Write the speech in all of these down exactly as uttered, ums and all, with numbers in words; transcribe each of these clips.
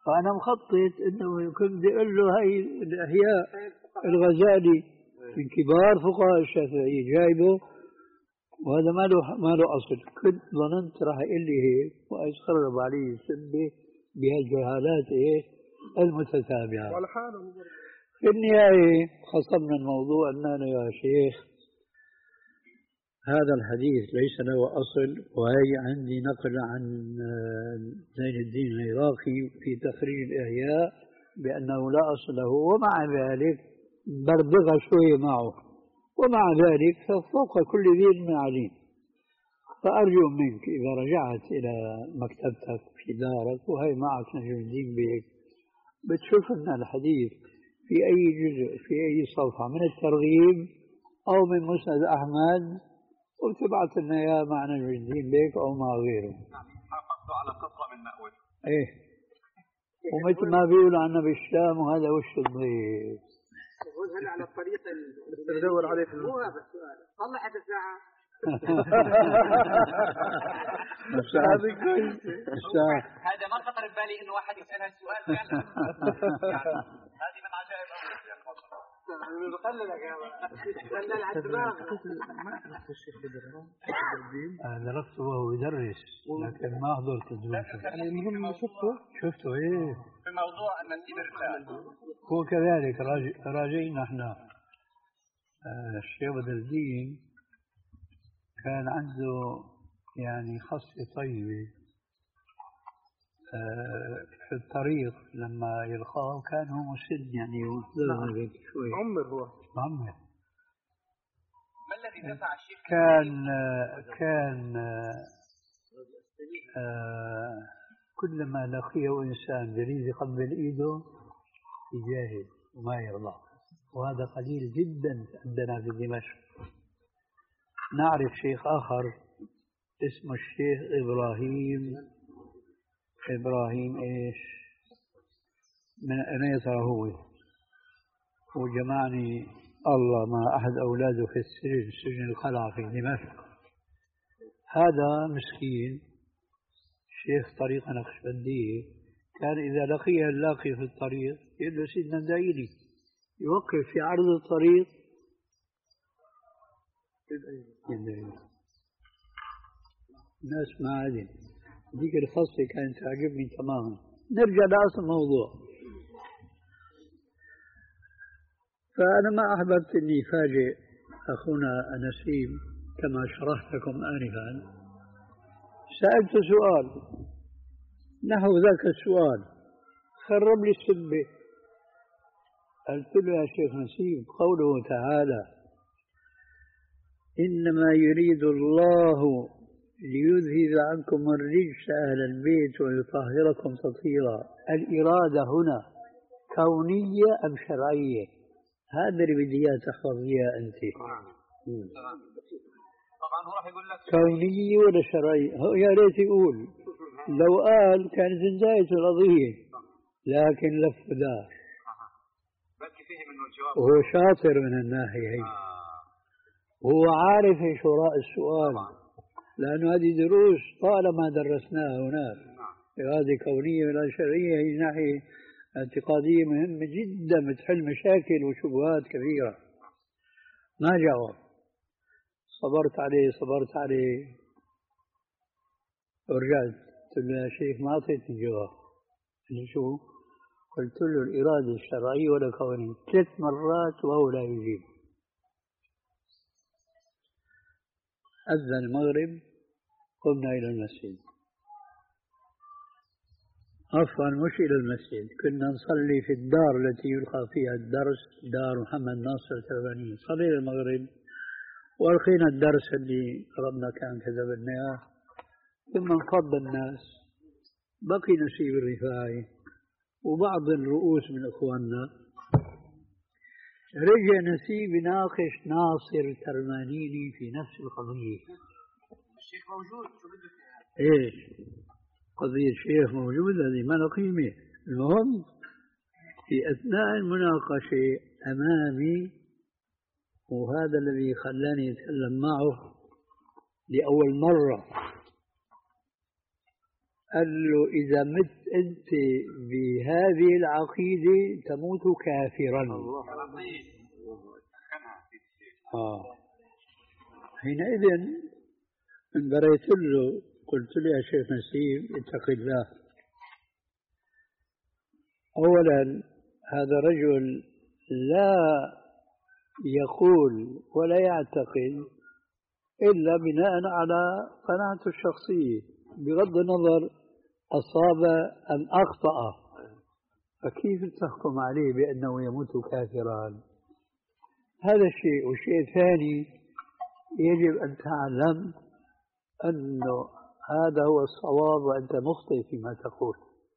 فأنا مخطط إنه كنت بدي أقول له هاي الإحياء الغزالي من كبار فقهاء الشافعي جايبه، وهذا ما له ما له أصل. كنت ظننت راح يقول لي هيك وأتخرب علي سبة بهالجهالات إيه المتتابعة. في النهاية خصمنا الموضوع أننا يا شيخ هذا الحديث ليس له أصل، وهي عندي نقل عن زين الدين العراقي في تخريج الإحياء بأنه لا أصل له، ومع ذلك بربغ شوية معه، ومع ذلك فوق كل ذي علم عليم. فأرجو منك إذا رجعت إلى مكتبتك في دارك وهي معك نجم الدين بيك بتشوف أن الحديث في أي جزء في أي صفحة من الترغيب أو من مسند أحمد، وتبعث لنا اياه مع نجم الدين بيك او مع غيره. حافظت على قطره من مأوى. ايه ومثل ما بيقولوا عنا بالشام وهذا وش الضيف. يقول هلا على الطريق اللي بدور عليه في مو هذا السؤال. طلعت الساعه. هذا ما خطر ببالي انه واحد يسال هالسؤال فعلا. هذه من عجائب امر. بخللك يا خلل على الدماغ. أنا درسته وهو يدرس لكن ما حضرت الدروس. يعني المهم شفته شفته إيه في موضوع النسيب الرسالة. هو كذلك راجعنا احنا. الشيخ بدر الدين كان عنده يعني خصلة طيبة في الطريق لما يلقاه كان هو مسن يعني شوي عمر هو عمر. ما الذي دفع الشيخ؟ كان كان آه كلما لقيه إنسان يريد يقبل إيده يجاهد وما يرضى، وهذا قليل جدا عندنا في دمشق. نعرف شيخ آخر اسمه الشيخ إبراهيم إبراهيم إيش من أنيطة، هو وجمعني الله مع أحد أولاده في السجن سجن القلعة في دمشق. هذا مسكين شيخ طريقة نقشبندية كان إذا لقيه اللاقي في الطريق يقول له سيدنا دايلي، يوقف في عرض الطريق الناس ما عادين. ذيك الخاصة كانت تعجبني تماما. نرجع لأصل الموضوع. فأنا ما أحببت أني فاجئ أخونا نسيم كما شرحت لكم آنفا. سألت سؤال نحو ذاك السؤال خرب لي السبة. قلت له يا شيخ نسيم قوله تعالى إنما يريد الله ليذهب عنكم الرجس أهل البيت ويطهركم تطهيرا، الإرادة هنا كونية أم شرعية؟ هذا اللي بدي إياه تحفظيها أنت. طبعا هو راح يقول لك كونية ولا شرعية؟ يا ريت يقول، لو قال كانت انتهت القضية، لكن لف دار. بلكي فيه منه الجواب. وهو شاطر من الناحية هي. هو عارف ايش وراء السؤال. طبعا. لأنه هذه دروس طالما درسناها هناك. هذه كونية ولا شرعية، هي ناحية اعتقادية مهمة جدا بتحل مشاكل وشبهات كثيرة. ما جاوب. صبرت عليه صبرت عليه ورجعت قلت له يا شيخ ما أعطيتني جواب. قال شو؟ قلت له الإرادة الشرعية ولا كونية ثلاث مرات وهو لا يجيب. أذن المغرب قمنا إلى المسجد، عفوا مش إلى المسجد، كنا نصلي في الدار التي يلقى فيها الدرس، دار محمد ناصر الترباني. صلينا المغرب وألقينا الدرس اللي ربنا كان كتبنا إياه، ثم انفض الناس، بقي نسيب الرفاعي وبعض الرؤوس من إخواننا. رجع نسيب يناقش ناصر ترمانيني في نفس القضية. الشيخ موجود شو بدك ايش؟ قضية الشيخ موجود هذه ما له قيمة. المهم في أثناء المناقشة أمامي، وهذا الذي خلاني أتكلم معه لأول مرة، قال له إذا مت أنت بهذه العقيدة تموت كافرا. الله آه. حينئذ انبريت له قلت له يا شيخ نسيم اتق الله. أولا هذا رجل لا يقول ولا يعتقد إلا بناء على قناعته الشخصية بغض النظر أصاب أم أخطأ، فكيف تحكم عليه بأنه يموت كافرا؟ هذا شيء. والشيء الثاني يجب أن تعلم أنه هذا هو الصواب وأنت مخطئ فيما تقول.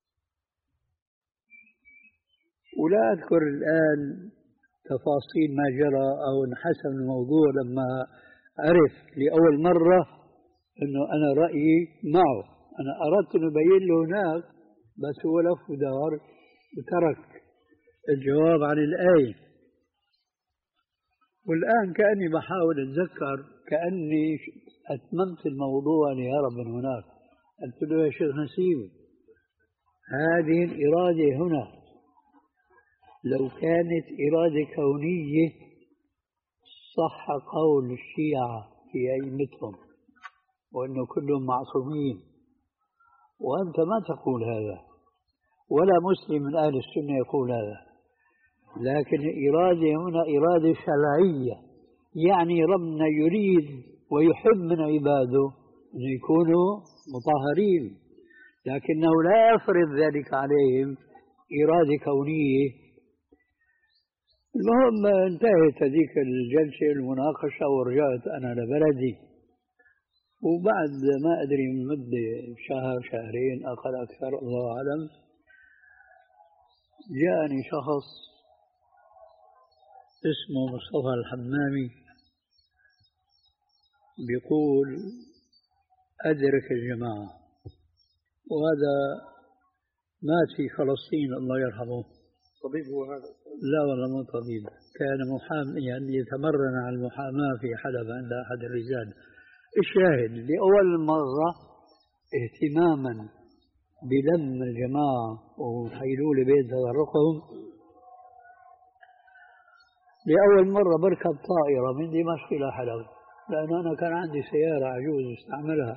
ولا أذكر الآن تفاصيل ما جرى أو انحسم الموضوع لما عرف لأول مرة أنه أنا رأيي معه. أنا أردت أن أبين له هناك بس هو لف ودار وترك الجواب عن الآية. والآن كأني بحاول أتذكر كأني أتممت الموضوع ليهرب من هناك. قلت له يا شيخ نسيم هذه الإرادة هنا لو كانت إرادة كونية صح قول الشيعة في أئمتهم وأنه كلهم معصومين، وأنت ما تقول هذا ولا مسلم من أهل السنة يقول هذا. لكن الإرادة هنا إرادة شرعية، يعني ربنا يريد ويحب من عباده أن يكونوا مطهرين، لكنه لا يفرض ذلك عليهم إرادة كونية. المهم انتهت هذيك الجلسة المناقشة ورجعت أنا لبلدي. وبعد ما أدري من مدة شهر شهرين أقل أكثر الله أعلم جاءني شخص اسمه مصطفى الحمامي بيقول أدرك الجماعة، وهذا مات في فلسطين الله يرحمه. طبيب هو هذا؟ لا والله مو طبيب، كان محامي يعني يتمرن على المحاماة في حلب عند أحد الرجال. الشاهد لأول مرة اهتماما بلم الجماعة وحيلول بيت تفرقهم، لأول مرة بركب طائرة من دمشق إلى حلب، لأنه أنا كان عندي سيارة عجوز استعملها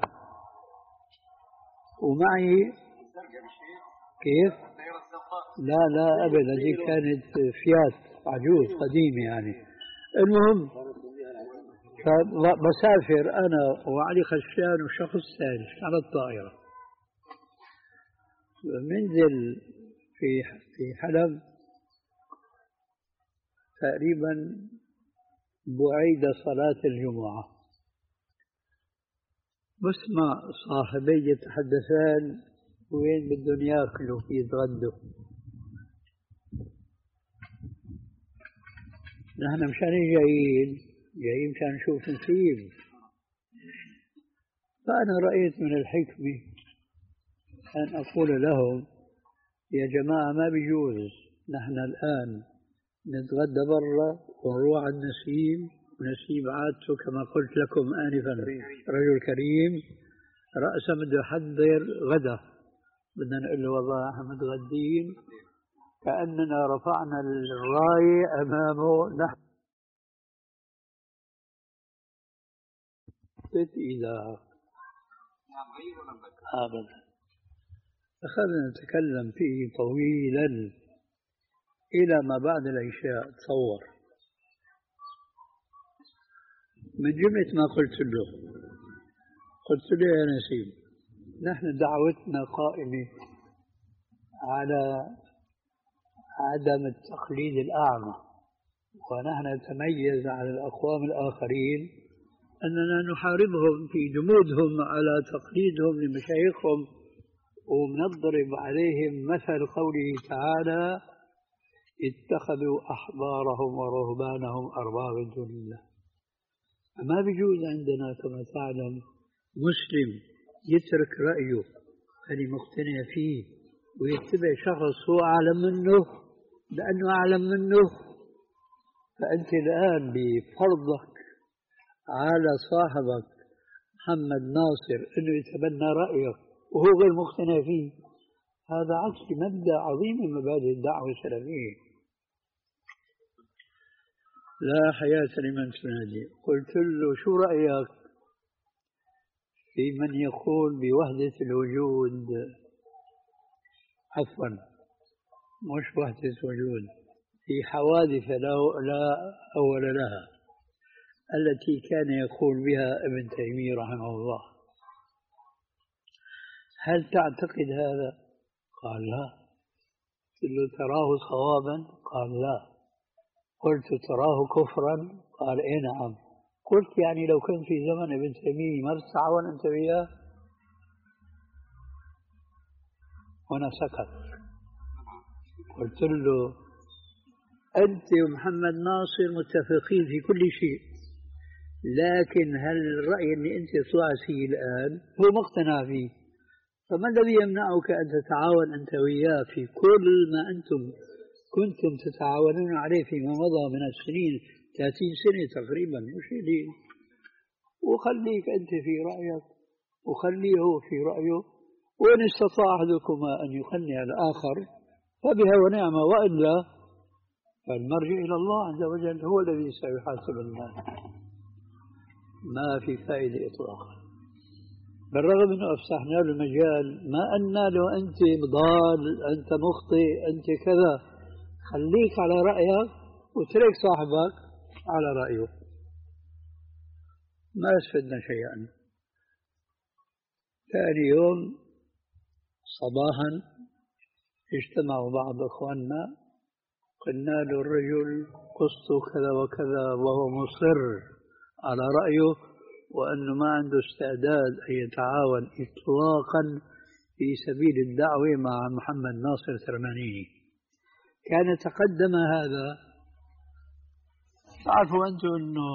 ومعي. كيف؟ لا لا أبدا، هذه كانت فيات عجوز قديمة يعني. المهم بسافر أنا وعلي خشان وشخص ثالث على الطائرة، منزل في في حلب تقريبا بعيد صلاة الجمعة، بسمع صاحبي يتحدثان وين بدهم ياكلوا يتغدوا. نحن مشان جايين جايين مشان نشوف نسيم. فأنا رأيت من الحكمة أن أقول لهم يا جماعة ما بيجوز نحن الآن نتغدى برا ونروح على النسيم، ونسيم عادته كما قلت لكم آنفا رجل كريم رأسا بده يحضر غدا، بدنا نقول له والله احنا متغدين، كأننا رفعنا الراية أمامه نحن إذا أبدا. أخذنا نتكلم فيه طويلا إلى ما بعد العشاء. تصور من جملة ما قلت له، قلت له يا نسيم نحن دعوتنا قائمة على عدم التقليد الأعمى، ونحن نتميز على الأقوام الآخرين أننا نحاربهم في جمودهم على تقليدهم لمشايخهم، ونضرب عليهم مثل قوله تعالى اتخذوا أحبارهم ورهبانهم أربابا من دون الله. ما بيجوز عندنا كما تعلم مسلم يترك رأيه اللي مقتنع فيه ويتبع شخص هو أعلم منه لأنه أعلم منه. فأنت الآن بفرضك على صاحبك محمد ناصر أنه يتبنى رأيك وهو غير مقتنع فيه، هذا عكس مبدأ عظيم من مبادئ الدعوة السلفية. لا حياة لمن تنادي. قلت له شو رأيك في من يقول بوحدة الوجود، عفوا مش وحدة وجود، في حوادث لا, لا أول لها التي كان يقول بها ابن تيمية رحمه الله، هل تعتقد هذا؟ قال لا. قلت له تراه صوابا؟ قال لا. قلت تراه كفرا؟ قال اي نعم. قلت يعني لو كنت في زمن ابن تيمية ما تتعاون انت وياه؟ هنا سكت. قلت له انت ومحمد ناصر متفقين في كل شيء، لكن هل الرأي اللي انت طلعت فيه الان هو مقتنع فيه، فما الذي يمنعك ان تتعاون انت وياه في كل ما انتم كنتم تتعاونون عليه فيما مضى من السنين، ثلاثين سنة تقريبا مش لي، وخليك أنت في رأيك وخليه هو في رأيه، وإن استطاع أحدكما أن يقنع الآخر فبها ونعمة، وإلا فالمرجع إلى الله عز وجل هو الذي سيحاسب الناس. ما في فائدة إطلاقا، بالرغم أنه أفسحنا له المجال، ما أن له أنت ضال، أنت مخطئ، أنت كذا، خليك على رأيك وترك صاحبك على رأيه، ما استفدنا شيئا. ثاني يوم صباحا اجتمعوا بعض أخواننا، قلنا له الرجل قصته كذا وكذا وهو مصر على رأيه، وأنه ما عنده استعداد أن يتعاون إطلاقا في سبيل الدعوة مع محمد ناصر ترمانيني. كان تقدم هذا. تعرفوا أنتم أنه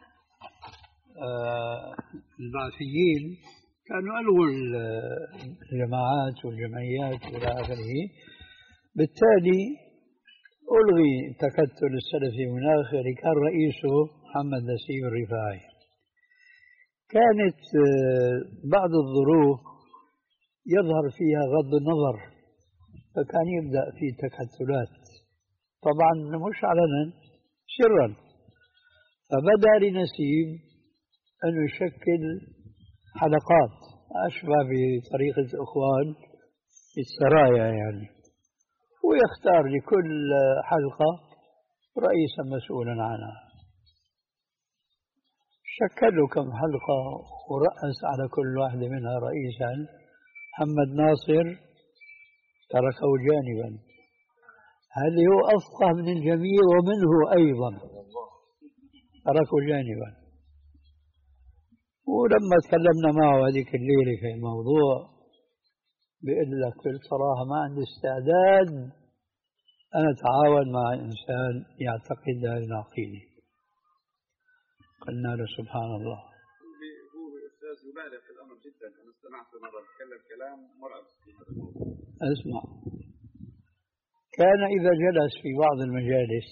آه البعثيين كانوا ألغوا الجماعات والجمعيات إلى آخره، بالتالي ألغي التكتل السلفي هناك، كان رئيسه محمد نسيب الرفاعي. كانت آه بعض الظروف يظهر فيها غض النظر، فكان يبدأ في تكتلات، طبعا مش علنا، سرا. فبدأ لنسيب أن يشكل حلقات أشبه بطريقة إخوان السرايا يعني، ويختار لكل حلقة رئيسا مسؤولا عنها. شكلوا كم حلقة ورأس على كل واحدة منها رئيسا. محمد ناصر تركه جانبا، هل هو أفقه من الجميع ومنه أيضا تركه جانبا. ولما تكلمنا معه هذيك الليلة في الموضوع بيقول لك بصراحة ما عندي استعداد أنا أتعاون مع إنسان يعتقد هذه العقيدة. قلنا له سبحان الله. هو أستاذ يبالغ في الأمر جدا. أنا استمعت مرة تكلم كلام مرعب. أسمع، كان إذا جلس في بعض المجالس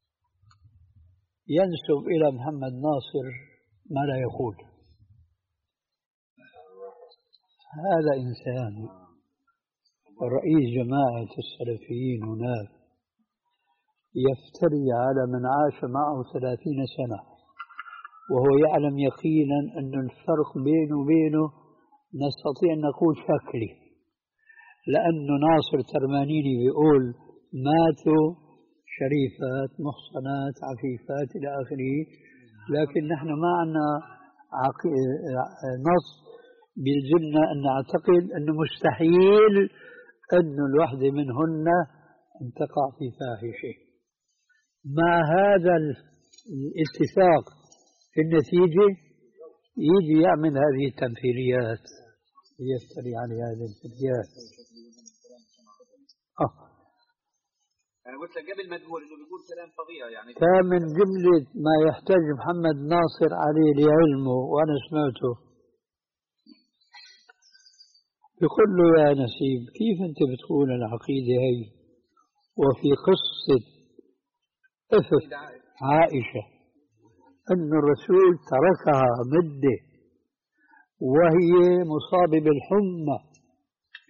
ينسب إلى محمد ناصر ما لا يقول. هذا إنسان رئيس جماعة السلفيين هناك يفتري على من عاش معه ثلاثين سنة، وهو يعلم يقينا أن الفرق بينه وبينه نستطيع أن نقول شكلي، لأن ناصر ترمانيني بيقول ماتوا شريفات محصنات عفيفات إلى آخره، لكن نحن ما عندنا نص بيلزمنا أن نعتقد أنه مستحيل أن الواحدة منهن أن تقع في فاحشة. مع هذا الاتفاق في النتيجة يجي يعمل هذه التمثيليات، يفتري على هذه التمثيليات. آه. أنا قلت لك قبل ما تقول إنه بيقول كلام فظيع يعني. فمن جملة ما يحتاج محمد ناصر عليه لعلمه، وأنا سمعته يقول له يا نسيب كيف أنت بتقول العقيدة هي وفي قصة إفك عائشة أن الرسول تركها مدة وهي مصابة بالحمى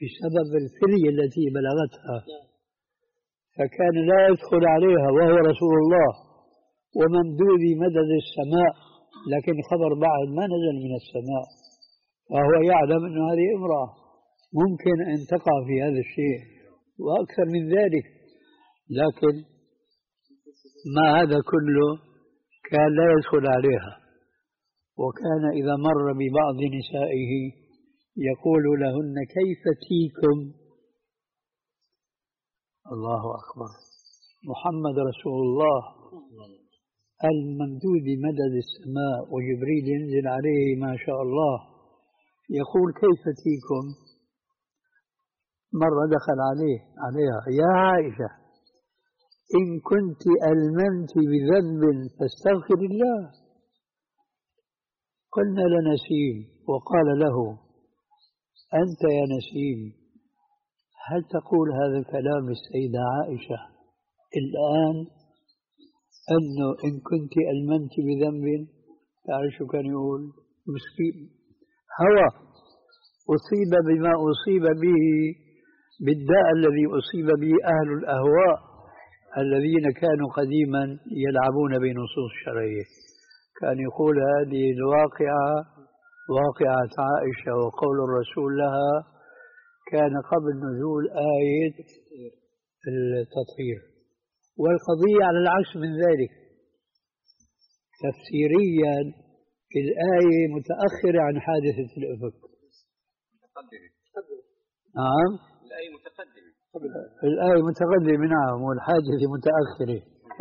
بسبب الفرية التي بلغتها، فكان لا يدخل عليها وهو رسول الله وممدود مدد السماء، لكن خبر بعد ما نزل من السماء، وهو يعلم أن هذه امرأة ممكن أن تقع في هذا الشيء وأكثر من ذلك، لكن ما هذا كله كان لا يدخل عليها. وكان إذا مر ببعض نسائه يقول لهن كيف تيكم. الله أكبر، محمد رسول الله الممدود مدد السماء وجبريل ينزل عليه ما شاء الله، يقول كيف تيكم. مرة دخل عليه عليها يا عائشة إن كنت ألممت بذنب فاستغفر الله. قلنا لنسيم، وقال له أنت يا نسيم هل تقول هذا الكلام السيدة عائشة الآن أنه إن كنت ألممت بذنب؟ تعرف شو كان يقول؟ مسكين هوى أصيب بما أصيب به، بالداء الذي أصيب به أهل الأهواء الذين كانوا قديما يلعبون بنصوص الشرعية. كان يقول هذه الواقعة واقعة عائشة وقول الرسول لها كان قبل نزول آية التطهير، والقضية على العكس من ذلك. تفسيريا الآية متأخرة عن حادثة الإفك. نعم الآية متقدمة. الآية متقدمة نعم، والحادثة متأخرة.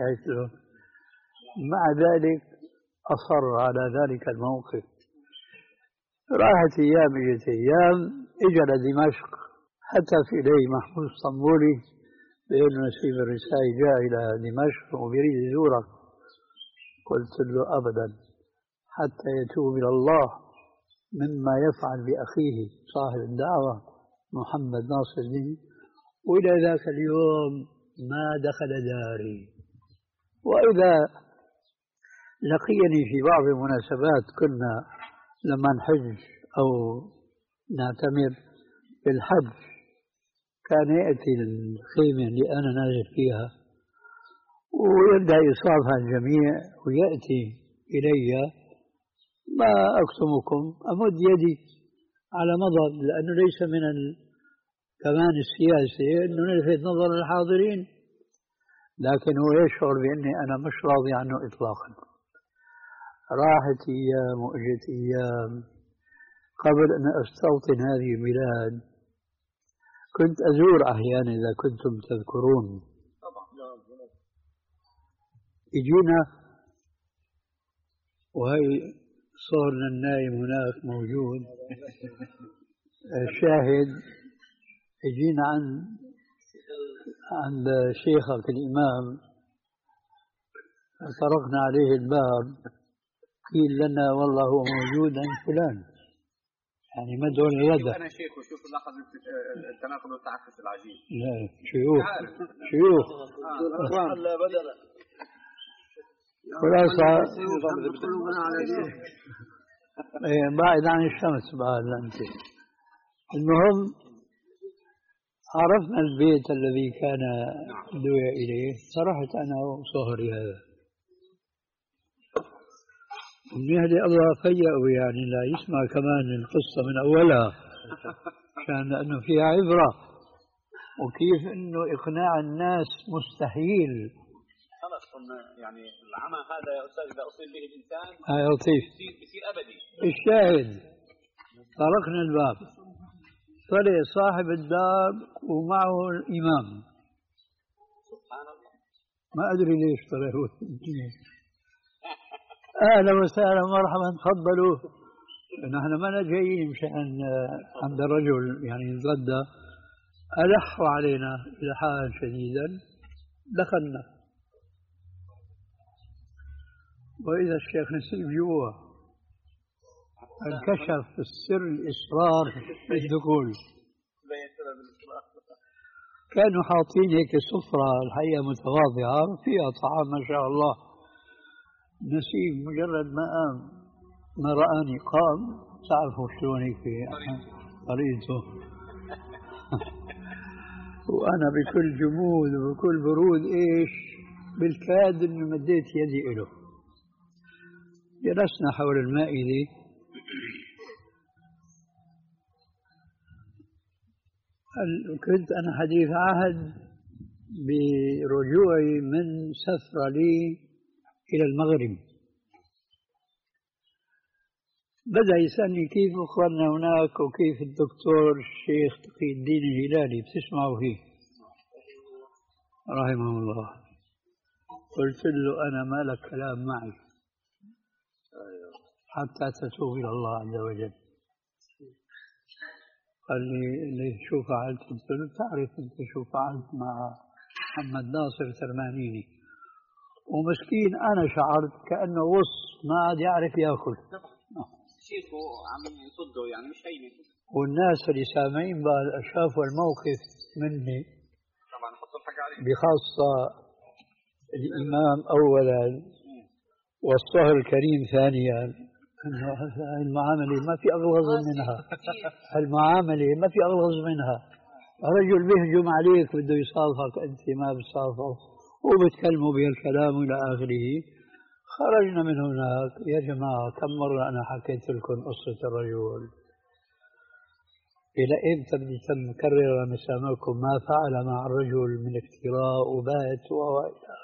مع ذلك أصر على ذلك الموقف. راحت أيام إجت أيام، إجا لدمشق، حتى في إليه محمود اسطنبولي بأن نسيب الرسائي جاء إلى دمشق ويريد يزورك. قلت له أبدا حتى يتوب إلى الله مما يفعل بأخيه صاحب الدعوة محمد ناصر الدين. وإلى ذاك اليوم ما دخل داري. وإذا لقيني في بعض المناسبات، كنا لما نحج أو نعتمر بالحج كان يأتي الخيمة اللي أنا نازل فيها ويبدأ يصافح الجميع ويأتي إلي، ما أكتمكم أمد يدي على مضض، لأنه ليس من كمان السياسة أنه نلفت نظر الحاضرين، لكن هو يشعر بأني أنا مش راضي عنه إطلاقا. راحت أيام وأجت أيام. قبل أن أستوطن هذه البلاد كنت أزور أحيانا إذا كنتم تذكرون. يجينا وهي صورنا النايم هناك موجود الشاهد، يجينا عن عند شيخك الإمام، طرقنا عليه الباب، قيل لنا والله هو موجود عند فلان، يعني مدعو الغداء. أنا شيخ وشوف لحظة التناقض والتعكس العجيب. لا شيوخ شيوخ خلاصة بعد عن الشمس بعد أنت. المهم عرفنا البيت الذي كان دعي إليه، صرحت أنا وصهري هذا ونهدي الله فيأه، يعني لا يسمع كمان القصة من أولها عشان لأنه فيها عبرة، وكيف أنه إقناع الناس مستحيل. خلاص قلنا يعني العمى هذا يا أستاذ إذا أصيب به الإنسان آه لطيف بيصير أبدي. الشاهد طرقنا الباب، طلع صاحب الدار ومعه الإمام. سبحان الله. ما أدري ليش طلعوا أهلا وسهلا مرحبا تفضلوا. نحن ما جايين مشان عند الرجل يعني نتغدى. ألحوا علينا إلحاحا شديدا، دخلنا وإذا الشيخ نسيب جوا انكشف السر الإصرار في الدخول. كانوا حاطين هيك سفرة الحقيقة متواضعة فيها طعام ما شاء الله. نسيب مجرد ما قام ما رآني قام، تعرفوا شلون هيك طريقته وأنا بكل جمود وبكل برود إيش بالكاد إنه مديت يدي إله. جلسنا حول المائدة، كنت أنا حديث عهد برجوعي من سفرة لي إلى المغرب. بدأ يسألني كيف أخبرنا هناك وكيف الدكتور الشيخ تقي الدين الهلالي بتسمعوا فيه رحمه الله. قلت له أنا ما لك كلام معي حتى تتوب إلى الله عز وجل. قال لي شو فعلت؟ قلت له تعرف أنت شو فعلت مع محمد ناصر ترمانيني، ومسكين أنا شعرت كأنه وص ما عاد يعرف يأكل. شيخه عم يصده يعني مش هيني. والناس اللي سامعين بقى شافوا الموقف مني طبعا حطوا الحق عليه، بخاصة الإمام أولا والصهر الكريم ثانيا. المعاملة ما في أغلظ منها، المعاملة ما في أغلظ منها. رجل بيهجم عليك بده يصافك أنت ما بتصافه وبتكلموا بهالكلام إلى آخره. خرجنا من هناك. يا جماعة كم مرة أنا حكيت لكم قصة الرجل؟ إلى إمتى بدي تكرر مسامعكم ما فعل مع الرجل من افتراء وبات وإلى آخره؟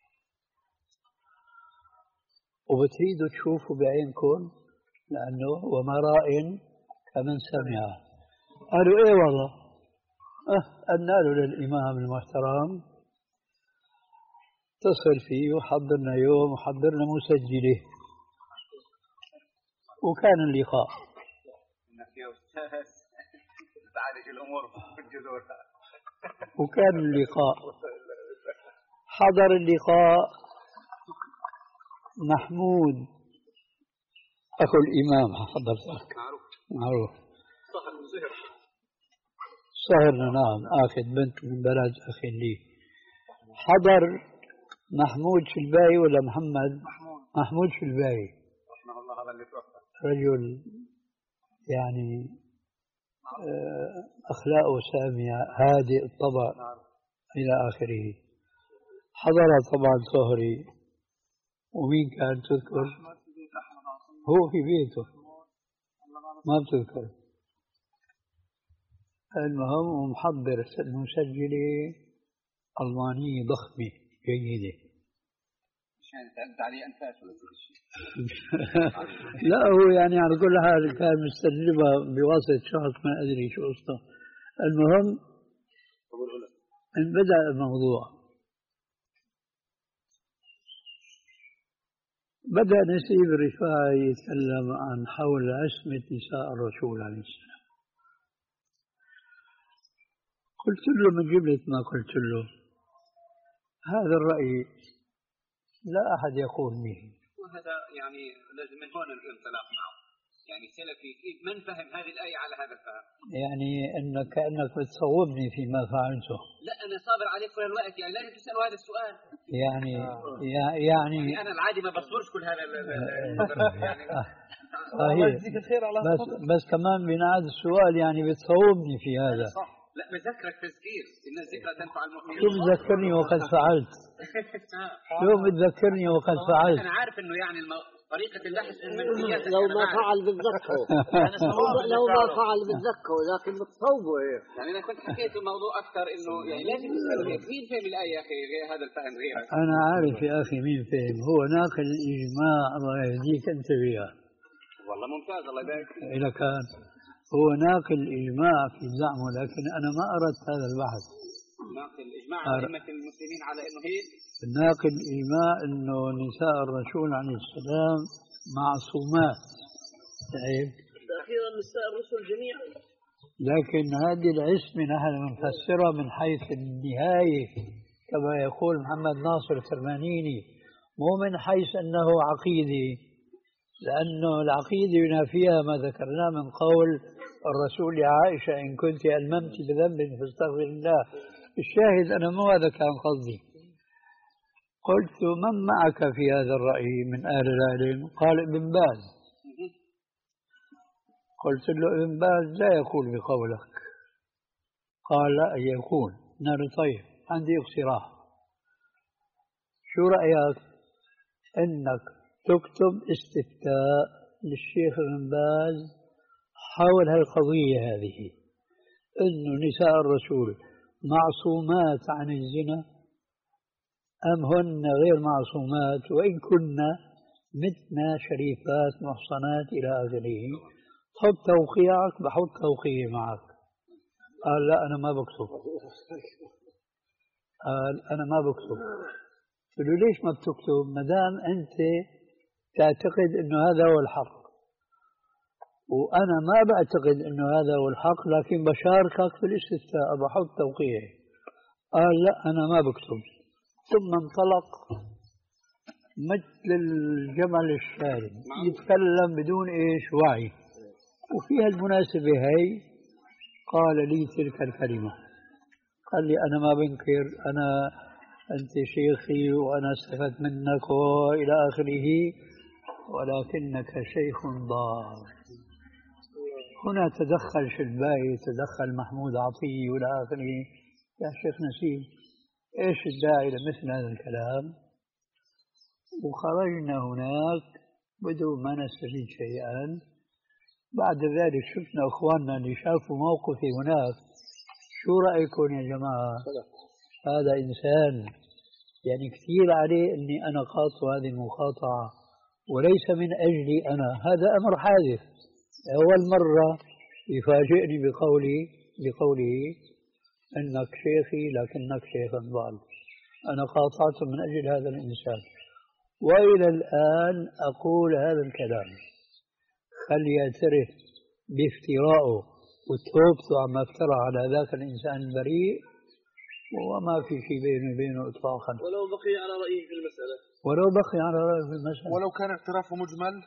وبتريدوا تشوفوا بعينكم لأنه وما راء كمن سمع. قالوا إيه والله. أه قلنا له للإمام المحترم اتصل فيه وحضرنا يوم وحضرنا مسجله، وكان اللقاء. وكان اللقاء حضر اللقاء محمود أخو الإمام. حضرتك معروف صهرنا نعم أخذ بنت من بلد أخي لي. حضر محمود شلباي ولا محمد؟ محمود محمود شلباي رحمه الله. هذا اللي توفى رجل يعني أخلاقه سامية هادئ الطبع إلى آخره. حضر طبعا صهري. ومين كان تذكر؟ هو في بيته ما بتذكر. المهم ومحضر مسجلة ألمانية ضخمة جيدة عشان تعد عليه أنفاس ولا شيء. لا هو يعني على كل حال كان مستجلبها بواسطة شخص ما أدري شو قصته. المهم إن بدأ الموضوع بدأ نسيب الرفاعي يتكلم عن حول عصمة نساء الرسول عليه السلام. قلت له من جملة ما قلت له هذا الرأي لا أحد يقول به. وهذا يعني لازم من هون الانطلاق معه. يعني سلفي كيف من فهم هذه الآية على هذا الفهم؟ يعني أنك كأنك بتصوبني فيما فعلته. لا أنا صابر عليك كل الوقت، يعني لازم تسألوا هذا السؤال. يعني آه. يعني يعني أنا العادي ما بصبرش كل هذا يعني صحيح. بس بس كمان بنعاد السؤال يعني بتصوبني في هذا. صح. لا بذكرك تذكير إن الذكرى تنفع المؤمنين. شو بتذكرني وقد فعلت؟ شو بتذكرني وقد فعلت؟ أنا عارف إنه يعني المو... طريقة اللحس من لو ما فعل بتذكره لو ما فعل بتذكره لكن بتصوبه إيه. يعني أنا كنت حكيت الموضوع أكثر إنه يعني لازم تسألوا مين فهم الآية يا أخي غير هذا الفهم غيرك. أنا عارف يا أخي مين فهم. هو ناقل الإجماع الله يهديك أنت بها. والله ممتاز الله يبارك فيك. إذا كان هو ناقل الإجماع في زعمه لكن أنا ما أردت هذا البحث. ناقل الإجماع أئمة المسلمين على إنه هي ناقل الإجماع إنه نساء الرسول عليه السلام معصومات. طيب أخيرا نساء الرسل جميعا. لكن هذه العصمة نحن نفسرها من حيث النهاية كما يقول محمد ناصر ترمانيني، مو من حيث أنه عقيدة، لأنه العقيدة ينافيها ما ذكرناه من قول الرسول لعائشة إن كنت ألممت بذنب فاستغفر الله. الشاهد أنا مو هذا كان قصدي. قلت من معك في هذا الرأي من أهل العلم؟ قال ابن باز. قلت له ابن باز لا يقول بقولك. قال لا يكون. قلنا طيب عندي اقتراح، شو رأيك انك تكتب استفتاء للشيخ ابن باز حول هالقضية هذه، انه نساء الرسول معصومات عن الزنا ام هن غير معصومات، وان كنا متنا شريفات محصنات الى اخره، حط توقيعك بحط توقيعي معك. قال لا انا ما بكتب. قال انا ما بكتب. قلت له ليش ما بتكتب ما دام انت تعتقد انه هذا هو الحق، وانا ما بعتقد انه هذا هو الحق، لكن بشاركك في الاستفتاء بحط توقيعي. قال لا انا ما بكتب. ثم انطلق مثل الجمل الشارد يتكلم بدون ايش وعي. وفي هالمناسبة هي قال لي تلك الكلمة، قال لي أنا ما بنكر، أنا أنت شيخي وأنا استفدت منك وإلى آخره، ولكنك شيخ ضار. هنا تدخل شلباي، تدخل محمود عطية وإلى آخره. يا شيخ نسيم إيش الداعي لمثل هذا الكلام؟ وخرجنا هناك بدون ما نستفيد شيئا. بعد ذلك شفنا أخواننا اللي شافوا موقفي هناك، شو رأيكم يا جماعة؟ هذا إنسان يعني كثير عليه أني أنا قاطع هذه المقاطعة، وليس من أجلي أنا، هذا أمر حادث. أول مرة يفاجئني بقولي بقوله أنك شيخي لكنك شيخ ضال. أنا قاطعت من أجل هذا الإنسان، وإلى الآن أقول هذا الكلام. خلي يعترف بافترائه وتوبته عما افترى على ذاك الإنسان البريء، وما في شيء بينه وبينه إطلاقا، ولو بقي على رأيه في المسألة ولو بقي على رأيه في المسألة. ولو كان اعترافه مجمل.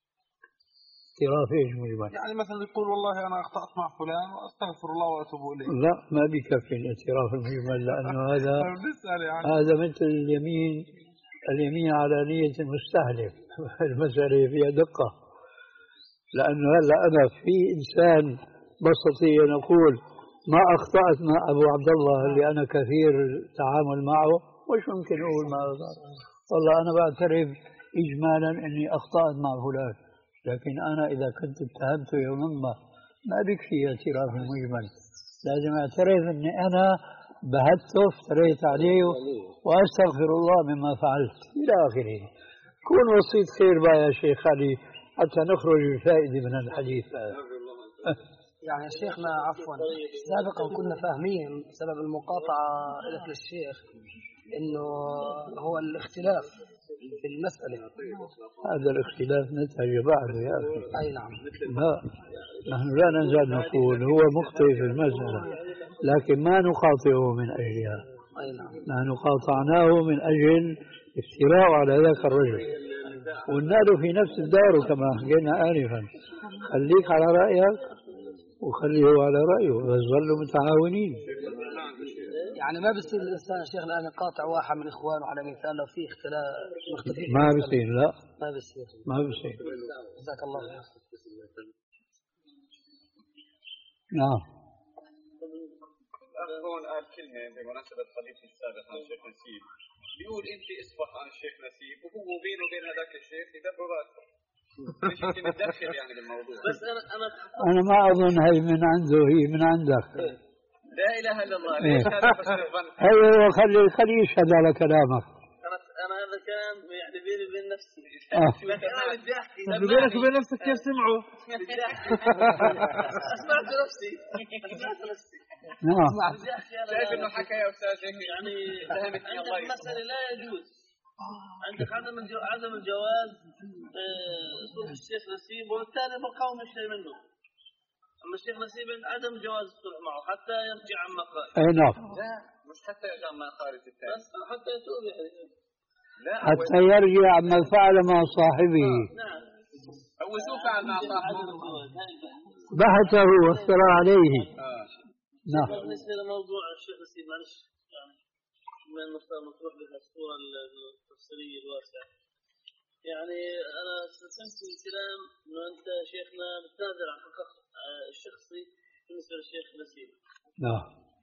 اعتراف ايش مجمل؟ يعني مثلا يقول والله أنا أخطأت مع فلان وأستغفر الله وأتوب إليه. لا ما بكفي الاعتراف المجمل، لأنه هذا يعني. هذا مثل اليمين اليمين على نية المستهلك. المسألة فيها دقة، لأنه هلا أنا في إنسان بسطي نقول ما أخطأت مع أبو عبد الله اللي أنا كثير التعامل معه، وش ممكن أقول ما أخطأت؟ والله أنا بعترف إجمالا أني أخطأت مع فلان، لكن أنا إذا كنت اتهمته يوما ما ما بكفي اعتراف المجمل، لازم أعترف أني أنا بهته افتريت عليه وأستغفر الله مما فعلت إلى آخره. كون وسيط خير بقى يا شيخ علي حتى نخرج بفائدة من الحديث. يعني شيخنا عفوا سابقا كنا فاهمين سبب المقاطعة لك للشيخ انه هو الاختلاف في المسألة. هذا الاختلاف نتج بعده يا أخي. اي نعم. لا نحن لا نزال نقول هو مخطئ في المسألة، لكن ما نقاطعه من أجلها. اي نعم. نحن قاطعناه من أجل افتراء على ذاك الرجل، والنار في نفس الدار كما حكينا آنفا. خليك على رأيك وخليه على رأيه، بس ظلوا متعاونين. يعني ما بصير الإنسان يا شيخ الآن يقاطع واحد من إخوانه على مثال لو في اختلاف مختلفين. ما بصير. لا ما بصير ما بصير. جزاك الله خير. نعم. الأخ هون قال كلمة بمناسبة حديث السابق عن الشيخ نسيب، بيقول أنت اصبح عن الشيخ نسيب وهو بينه وبين هذاك الشيخ يدبر راسه. مش يمكن يتدخل يعني بالموضوع. بس أنا أنا أنا ما أظن هي من عنده، هي من عندك. لا إله إلا الله. ليش هذا حسن الظن؟ أيوه خلي خلي يشهد على كلامك. أنا أنا هذا كان يعني بيني وبين نفسي. آه. لكن أنا بدي أحكي. بينك وبين نفسك كيف سمعوا؟ بدي أحكي. أسمعت نفسي. أسمعت نفسي. نعم. بدي أحكي أنا. شايف إنه حكى يا أستاذ يعني فهمتني الله عندك مسألة لا يجوز. عندك عدم عدم الجواز صلح الشيخ نسيب، وبالتالي بقاوم الشيء منه. أما الشيخ نسيب عدم جواز الصلح معه حتى يرجع عما قال. أي نعم. لا مش حتى يرجع عما قالت الثاني. بس حتى يتوب يعني. لا حتى يرجع عما فعل مع صاحبه. نعم. هو شو فعل مع صاحبه؟ بحثه وافترى عليه. آه. نعم. بالنسبة لموضوع الشيخ نسيب معلش يعني بما أنه صار مطروح بالصورة التفسيرية الواسعة. يعني أنا استفدت من الكلام إنه أنت شيخنا بتنازل عن حقك الشخصي بالنسبة للشيخ نسيب. نعم.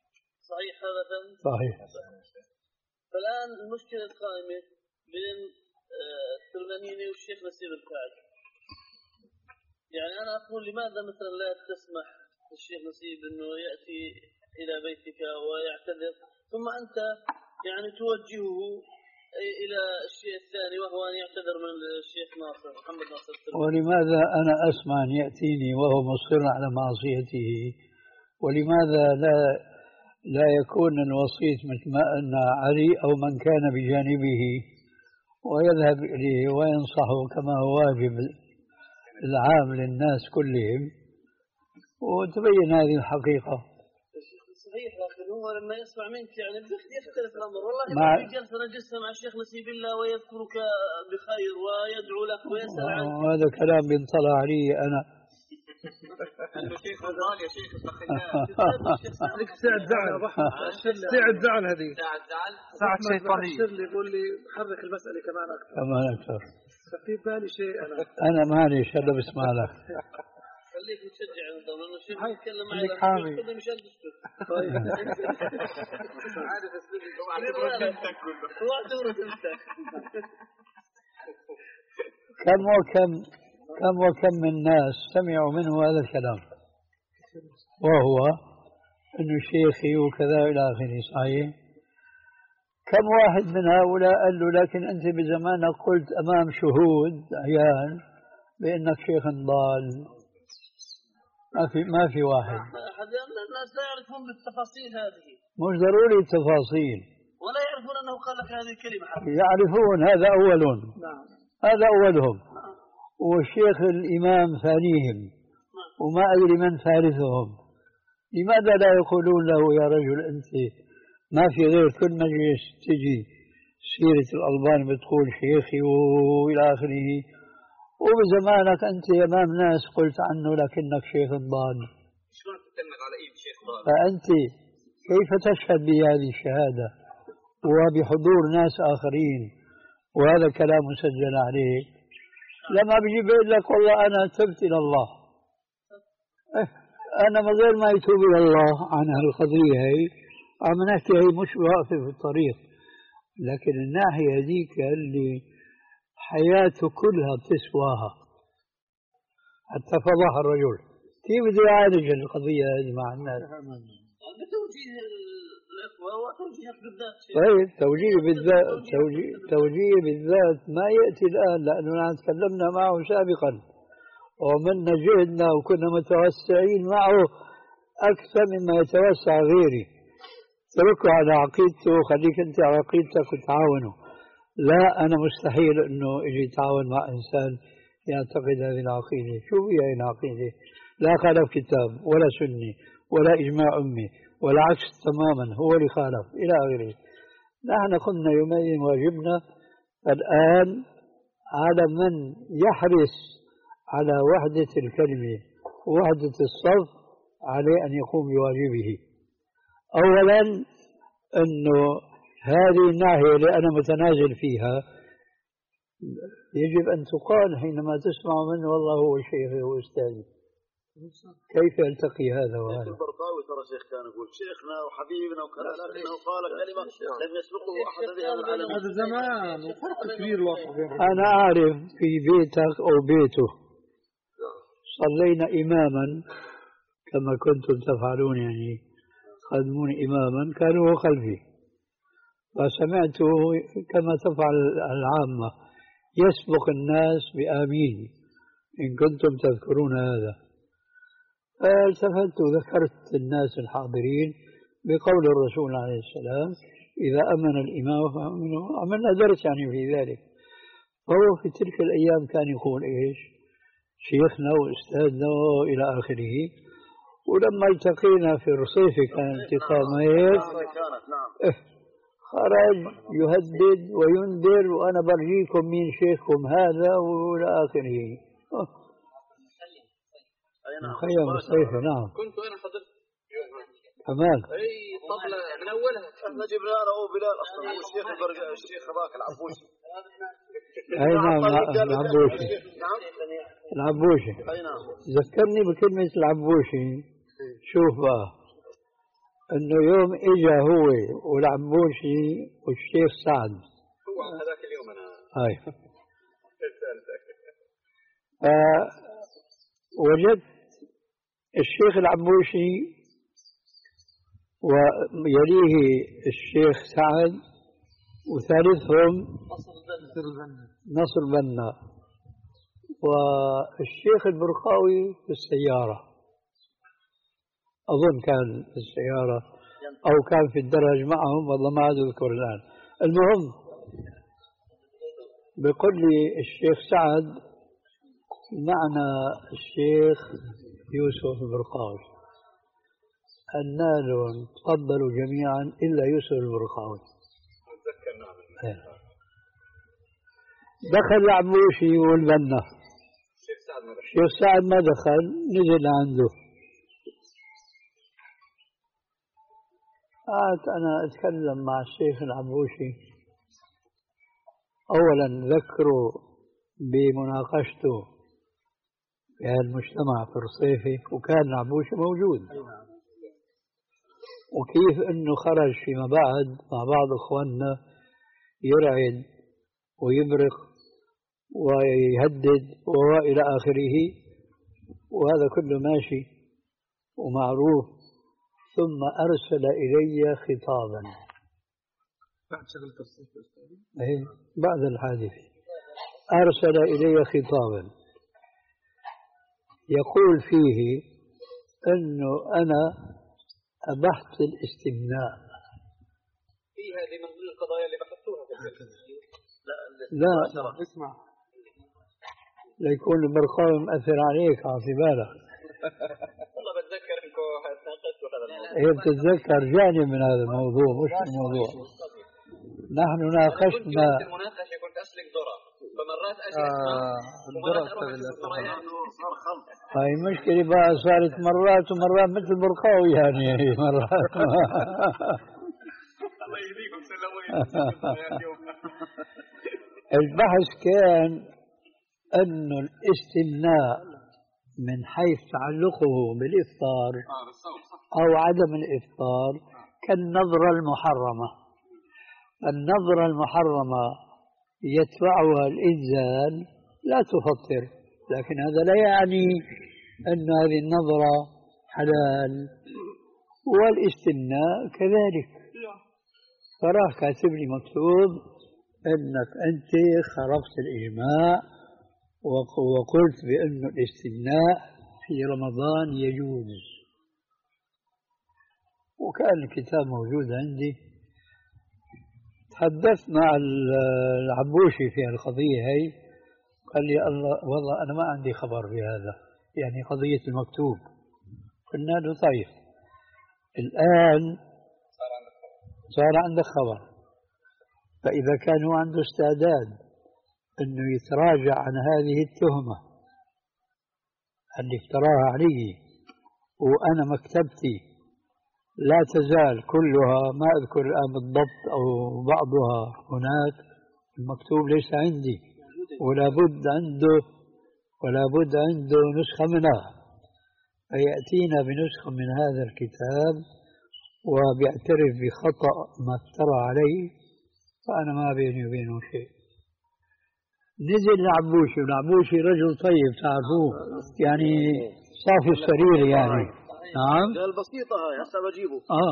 صحيح هذا فهم؟ صحيح. فالآن المشكلة القائمة بين السلمانيني والشيخ نسيب الكعب. يعني أنا أقول لماذا مثلا لا تسمح للشيخ نسيب أنه يأتي إلى بيتك ويعتذر، ثم أنت يعني توجهه إلى الشيء الثاني وهو أن يعتذر من الشيخ ناصر محمد ناصر السلماني. ولماذا أنا أسمع أن يأتيني وهو مصر على معصيته؟ ولماذا لا لا يكون الوسيط مثل ما أن علي أو من كان بجانبه ويذهب إليه وينصحه كما هو واجب العام للناس كلهم وتبين هذه الحقيقة. صحيح، لكن هو لما يسمع منك يعني يختلف الأمر. والله مع... ما في جلسة نجلسها مع الشيخ نسيب الله ويذكرك بخير ويدعو لك ويسأل عنك. وهذا كلام بينطلع علي أنا. أنه شيخ الضال يا شيخ لك ساعة زعل ساعة زعل هذه ساعة زعل ساعة شيطانية اللي يقول لي حرك المسألة كمان أكثر كمان أكثر. ففي بالي شيء أنا أنا معلش هذا بسمع لك. خليك متشجع انت لانه الشيخ يتكلم معي خليك حامي مش قد تسكت. طيب عارف اسلوبي هو اعتبرك هو اعتبرك انت. كم وكم كم وكم من ناس سمعوا منه هذا الكلام وهو انه شيخي وكذا الى اخره. صحيح. كم واحد من هؤلاء قال له لكن انت بزمانك قلت امام شهود عيان بانك شيخ ضال. ما في ما في واحد. الناس لا يعرفون بالتفاصيل هذه. مش ضروري التفاصيل. ولا يعرفون انه قال لك هذه الكلمه. يعرفون هذا اولهم. نعم. هذا اولهم. والشيخ الامام ثانيهم. وما ادري من ثالثهم. لماذا لا يقولون له يا رجل انت ما في غير كل مجلس تجي سيره الالباني بتقول شيخي والى اخره. وبزمانك أنت أمام ناس قلت عنه لكنك شيخ ضال. شلون تتلمذ على إيد شيخ ضال؟ فأنت كيف تشهد بهذه الشهادة وبحضور ناس آخرين وهذا كلام مسجل عليك؟ لما بيجي بيقول لك والله أنا تبت إلى الله. أنا من غير ما يتوب إلى الله عن هالقضية هي عم نحكي هي مش واقفة في الطريق، لكن الناحية هذيك اللي حياته كلها بتسواها حتى فضح الرجل. كيف بده يعالج القضية هذه مع الناس؟ بتوجيه الإخوة وتوجيهك بالذات. طيب توجيه بالذات توجيه, توجيه بالذات ما يأتي الآن لأننا تكلمنا معه سابقا ومنا جهدنا وكنا متوسعين معه أكثر مما يتوسع غيري. تركه على عقيدته وخليك أنت على عقيدتك وتعاونوا. لا أنا مستحيل أنه يجي يتعاون مع إنسان يعتقد هذه العقيدة. شو هي هذه العقيدة؟ لا خالف كتاب ولا سني ولا إجماع أمي ولا عكس تماما هو اللي خالف إلى آخره. نحن قلنا يومين واجبنا الآن على من يحرص على وحدة الكلمة ووحدة الصف عليه أن يقوم بواجبه. أولا أنه هذه الناحية اللي أنا متنازل فيها يجب أن تقال حينما تسمع منه والله هو شيخي وأستاذي. كيف يلتقي هذا وهذا؟ البرقاوي ترى شيخ كان يقول شيخنا وحبيبنا وكذا لكنه قال كلمة لم يسبقه أحد بها من العالم. هذا زمان وفرق كبير الوقت. أنا أعرف في بيتك أو بيته صلينا إماما كما كنتم تفعلون يعني خدموني إماما كان هو خلفي وسمعته كما تفعل العامة يسبق الناس بآمين إن كنتم تذكرون هذا. فالتفت وذكرت الناس الحاضرين بقول الرسول عليه السلام إذا أمن الإمام فأمنوا. عملنا درس يعني في ذلك. فهو في تلك الأيام كان يقول إيش شيخنا وأستاذنا وإلى آخره. ولما التقينا في الرصيف كان انتقامات خرج يهدد وينذر وأنا برجيكم مين شيخكم هذا وإلى آخره. مخيم الصيفة. نعم كنت أنا حضرت كمان أي طبلة من أولها. احنا جبنا أنا وبلال أصلا هو الشيخ البرقاوي الشيخ هذاك العبوسي. أي نعم العبوشي. نعم العبوشي. أي نعم. ذكرني بكلمة العبوشي. شوف بقى انه يوم اجى هو والعبوشي والشيخ سعد. هو هذاك اليوم انا هاي آه وجدت الشيخ العبوشي ويليه الشيخ سعد وثالثهم نصر بنا، والشيخ البرقاوي في السيارة، أظن كان في السيارة أو كان في الدرج معهم، والله ما أذكر الآن. المهم بيقول لي الشيخ سعد معنا الشيخ يوسف البرقاوي، قلنا لهم تفضلوا جميعا إلا يوسف البرقاوي. دخل العبوشي والبنا، الشيخ سعد ما دخل، نزل عنده. قعدت أنا أتكلم مع الشيخ العبوشي، أولا ذكروا بمناقشته في المجتمع في الرصيفي، وكان العبوشي موجود، وكيف أنه خرج فيما بعد مع بعض إخواننا يرعد ويبرق ويهدد وإلى آخره، وهذا كله ماشي ومعروف. ثم أرسل إلي خطابا بعد شغل تصريف بعد الحادث، أرسل إلي خطابا يقول فيه أنه أنا أبحت الاستمناء. في هذه من ضمن القضايا اللي بحثوها. لا لا اسمع، ليكون البرقاوي مأثر عليك عاطي بالك. والله بتذكر انكم تناقشتوا هذا الموضوع. هي بتتذكر جانب من هذا الموضوع مش الموضوع. نحن ناقشنا المناقشة، كنت أسلك ذرة، فمرات أسلك ومرات أروح الذرة، يعني صار خلط. هاي مشكلة بقى، صارت مرات ومرات مثل البرقاوي يعني مرات. الله يهديكم سلوين. البحث كان أنه الاستمناء من حيث تعلقه بالإفطار أو عدم الإفطار كالنظرة المحرمة. النظرة المحرمة يتبعها الإنزال لا تفطر، لكن هذا لا يعني أن هذه النظرة حلال، والاستمناء كذلك. فراه كاتب لي مكتوب أنك أنت خرقت الإجماع وقلت بأن الاستمناء في رمضان يجوز. وكان الكتاب موجود عندي. تحدثت مع العبوشي في القضية هي، قال لي الله والله أنا ما عندي خبر بهذا، يعني قضية المكتوب. قلنا له طيب الآن صار عندك خبر، فإذا كان هو عنده استعداد أنه يتراجع عن هذه التهمة اللي افتراها علي، وأنا مكتبتي لا تزال كلها، ما أذكر الآن بالضبط أو بعضها هناك، المكتوب ليس عندي، ولا بد عنده ولا بد عنده نسخة منها، فيأتينا بنسخة من هذا الكتاب وبيعترف بخطأ ما افترى عليه، فأنا ما بيني وبينه شيء. نزل العبوشي، والعبوشي رجل طيب تعرفوه، يعني صافي السرير يعني. نعم قال بسيطة هاي هسه بجيبه. اه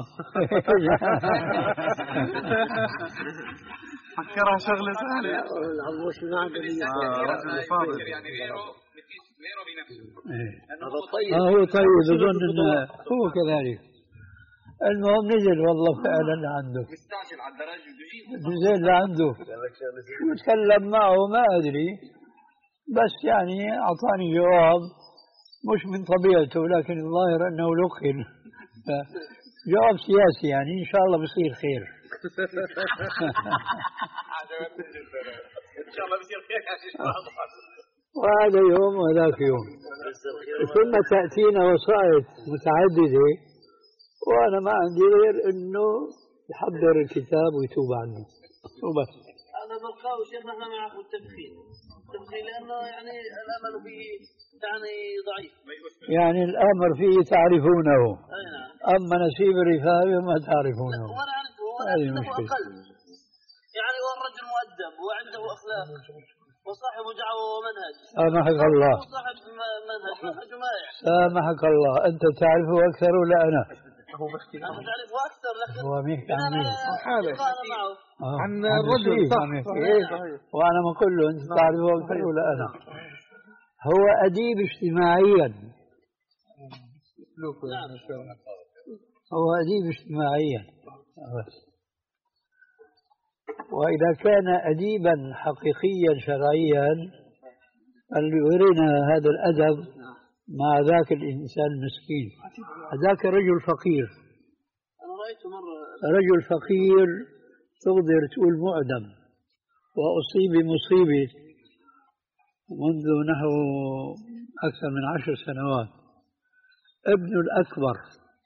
فكرها شغلة سهلة. العبوشي ما عنده يعني غيره غيره بنفسه. هذا طيب. اه هو طيب، بظن انه هو كذلك. المهم نزل والله فعلا لعنده، مستعجل على الدرج بجيبه، نزل لعنده وتكلم معه ما ادري، بس يعني اعطاني جواب مش من طبيعته، لكن الظاهر انه لقن، جواب سياسي يعني ان شاء الله بصير خير. ان شاء الله بصير خير. وهذا يوم وذاك يوم، ثم تأتينا وسائط متعددة، وأنا ما عندي غير إنه يحضر الكتاب ويتوب عنه وبس. هذا البقاء والشيخ نحن معه التدخين التدخين لأنه يعني الأمل به يعني ضعيف. يعني الأمر فيه تعرفونه. أي نعم. أما نسيب الرفاعي ما تعرفونه. وأنا أعرفه ولكنه أقل. يعني هو الرجل مؤدب وعنده أخلاق وصاحب دعوة ومنهج. سامحك الله. وصاحب منهج منهج مائع. سامحك الله، أنت تعرفه أكثر ولا أنا؟ أنا تعرفه أكثر لكن هو مين عن مين؟ عن الرجل صح. وأنا ما أقول له أنت تعرفه أكثر ولا أنا؟ هو أديب اجتماعيا. هو أديب اجتماعيا بس. وإذا كان أديبا حقيقيا شرعيا اللي يرينا هذا الأدب مع ذاك الإنسان المسكين. هذاك رجل فقير. أنا رأيته مرة. رجل فقير تقدر تقول معدم وأصيب بمصيبة منذ نحو أكثر من عشر سنوات. ابنه الأكبر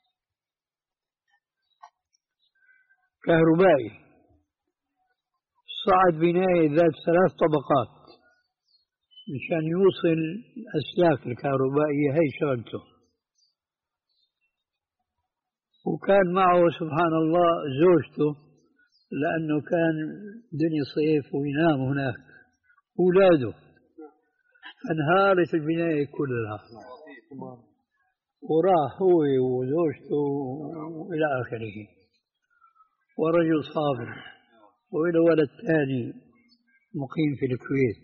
كهربائي صعد بناية ذات ثلاث طبقات مشان يوصل الأسلاك الكهربائية، هي شغلته. وكان معه سبحان الله زوجته، لأنه كان دنيا صيف وينام هناك أولاده، فانهارت البناية كلها وراح هو وزوجته إلى آخره. ورجل صابر، وإلى ولد ثاني مقيم في الكويت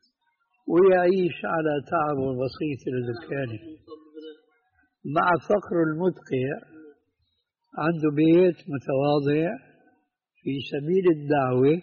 ويعيش على تعبه البسيط لدكانه مع فقر المدقع. عنده بيت متواضع في سبيل الدعوة،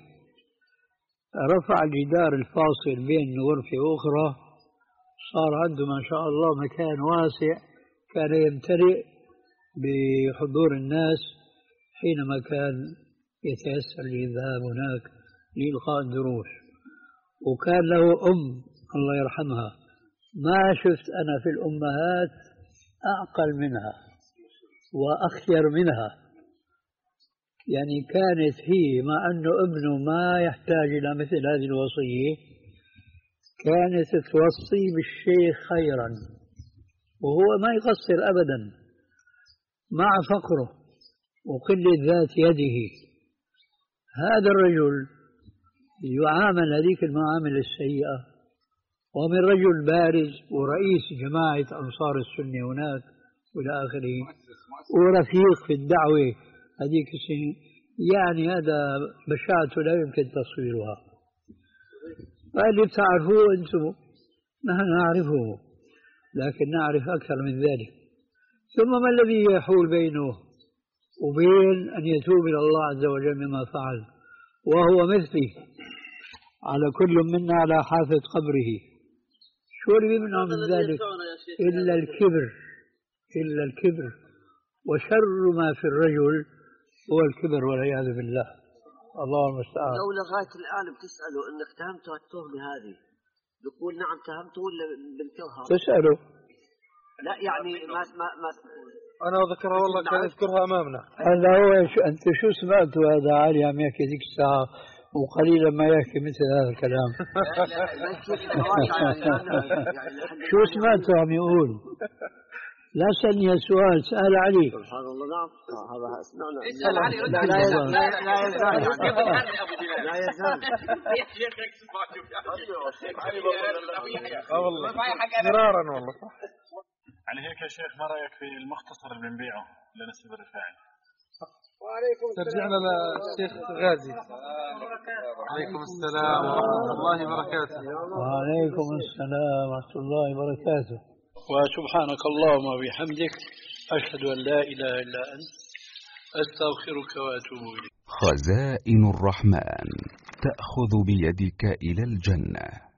رفع الجدار الفاصل بين غرفة وأخرى، صار عنده ما شاء الله مكان واسع كان يمتلئ بحضور الناس حينما كان يتيسر لي الذهاب هناك لإلقاء الدروس. وكان له أم الله يرحمها، ما شفت أنا في الأمهات أعقل منها وأخير منها. يعني كانت هي مع أنه ابنه ما يحتاج إلى مثل هذه الوصية كانت توصي بالشيخ خيرا، وهو ما يقصر أبدا مع فقره وقلة ذات يده. هذا الرجل يعامل هذيك المعاملة السيئة، ومن رجل بارز ورئيس جماعة أنصار السنة هناك وإلى آخره، ورفيق في الدعوة هذيك السنة. يعني هذا بشاعته لا يمكن تصويرها. فاللي بتعرفوه أنتم نحن نعرفه، لكن نعرف أكثر من ذلك. ثم ما الذي يحول بينه وبين أن يتوب إلى الله عز وجل مما فعل وهو مثلي؟ على كل منا على حافة قبره. شو اللي بيمنع من ذلك؟ إلا الكبر، إلا الكبر. وشر ما في الرجل هو الكبر والعياذ بالله. الله المستعان. لو لغاية الآن بتسأله إنك اتهمته التهمة هذه، بيقول نعم اتهمته ولا بنكرها؟ تسأله؟ لا يعني ما ما ما أنا أذكرها والله كان يذكرها أمامنا. هذا هو. أنت شو سمعت هذا عالي عم يحكي ذيك الساعة وقليلا ما يحكي مثل هذا الكلام؟ شو سمعته عم يقول؟ لا سألني سؤال، سأل علي. سبحان الله. نعم هذا سمعنا. اسأل علي. لا لا يزال لا يزال لا يزال. اه والله مرارا والله. يعني هيك يا شيخ ما رأيك في المختصر اللي بنبيعه لنسيب الرفاعي؟ وعليكم رجعنا للشيخ غازي. عليكم السلام ورحمة الله وبركاته. وعليكم السلام ورحمة الله وبركاته. وسبحانك اللهم وبحمدك أشهد أن لا إله إلا أنت أستغفرك وأتوب إليك. خزائن الرحمن تأخذ بيدك إلى الجنة.